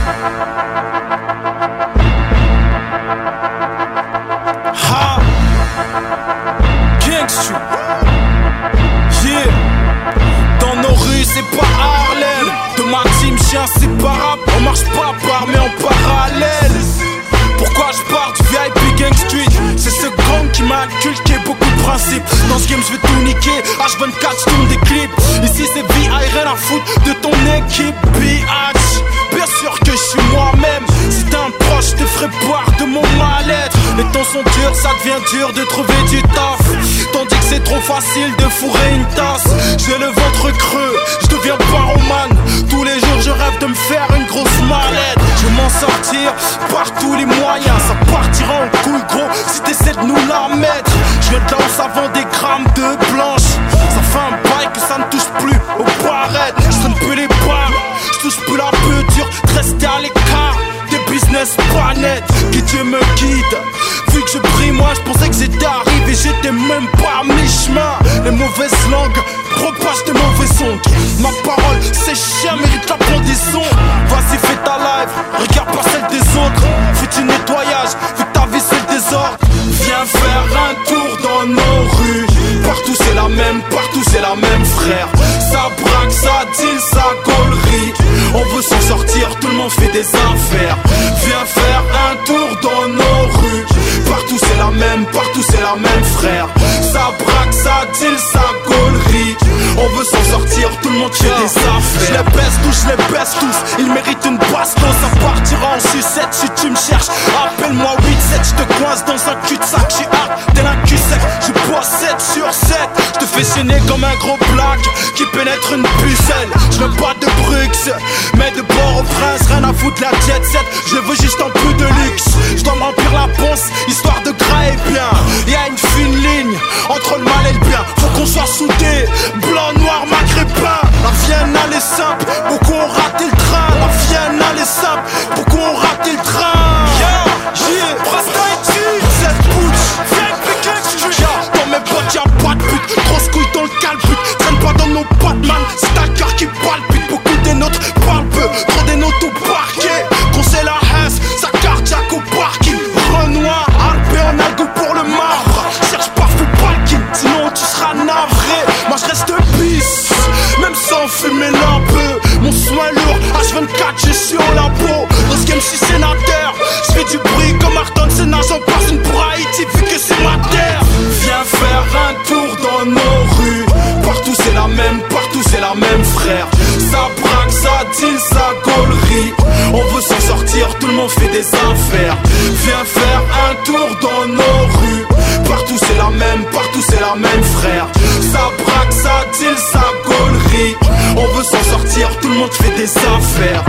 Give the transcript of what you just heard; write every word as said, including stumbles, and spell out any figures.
Ha King Street. Yeah. Dans nos rues c'est pas Harlem. De ma team chien séparable. On marche pas par mais en parallèle. Pourquoi je pars du V I P Gang Street? C'est ce gang qui m'a inculqué beaucoup de principes. Dans ce game je vais tout niquer, H vingt-quatre je tourne des clips. Ici c'est V I, rien à foutre de ton équipe. Bitch, bien sûr que je suis moi-même. Si t'es un proche, je te ferai boire de mon mal-être. Les temps sont durs, ça devient dur de trouver du taf. Tandis que c'est trop facile de fourrer une tasse. J'ai le ventre creux, je deviens pyromane. Tous les jours je rêve de me faire une grosse mallette. Je vais m'en sortir par tous les moyens. Ça partira en couille gros si t'essaies de nous la mettre. Je viens de là où ça vend des grammes de blanche. Ça fait un bail que ça ne touche plus aux barrettes. Je sonne plus les barres, je touche plus la peu dure de rester à l'écart des business pas nets. Que Dieu me guide. Vu que je brille moi je pensais que j'étais arrivé, j'étais même pas à mi-chemin. Les mauvaises langues propagent des mauvais ondes. Ma parole c'est chien mérite la pendaison. Vas-y fais ta live, regarde pas celle des autres. Fais du nettoyage, vu que ta vie c'est le désordre. Viens faire un tour dans nos rues. Partout c'est la même, partout c'est la même frère. Ça braque, ça deal, ça gaulerie. On veut s'en sortir, tout le monde fait des affaires. Viens faire un tour dans nos rues. Partout c'est la même, partout c'est la même frère. Ça braque, ça deal, ça gaulerie. On veut s'en sortir, tout le monde fait des affaires. Je les baisse tous, je les baisse tous. Ils méritent une baston, ça partira en sucette. Si tu me cherches, appelle-moi huit sept. Je te coince dans un cul-de-sac, j'suis hard, tel un cul sec. Je bois sept sur sept. Je te fais saigner comme un gros plaque qui pénètre une pucelle. Je veux pas de Bruxelles, mais de Port-au-Prince. Rien à foutre la jet set, je veux juste un peu de luxe. Je dois me remplir la ponce, histoire de gras et bien. Y'a une fine ligne entre le mal et le bien. Faut qu'on soit soudés, blanc, noir, maghrébin. La Vienne elle est simple, beaucoup ont raté le train. La Vienne elle est simple, beaucoup ont raté le train. Yeah, yeah, Prosperity, cette bouche, viens piquer street. Yeah, dans mes bottes y'a pas de but, grosse couille dans le calbut. Traîne pas dans nos pattes man, c'est ta cœur qui palpite. Beaucoup des nôtres parlent peu, trop des nôtres au parquet. Qu'on sait la haisse, ça cardiaque au parking. Renoir, Alpé, on a le goût pour le marbre. Cherche pas, fais pas le king, sinon tu seras navré. Moi je reste pisse, même sans fumer l'un peu. Mon soin lourd, H vingt-quatre, j'ai sur la peau. Dans ce game, je suis sénateur. Je fais du bruit comme Arton Senna. J'en passe une pour Haïti, vu que c'est ma terre. Viens faire un tour dans nos rues. Partout c'est la même, partout c'est la même frère. Ça braque, ça deal, ça gaulerie. On veut s'en sortir, tout le monde fait des affaires. Viens faire un tour dans nos rues. Partout c'est la même, partout c'est la même frère. Ça braque, ça deal, ça gaulerie. On veut s'en sortir, tout le monde fait des affaires.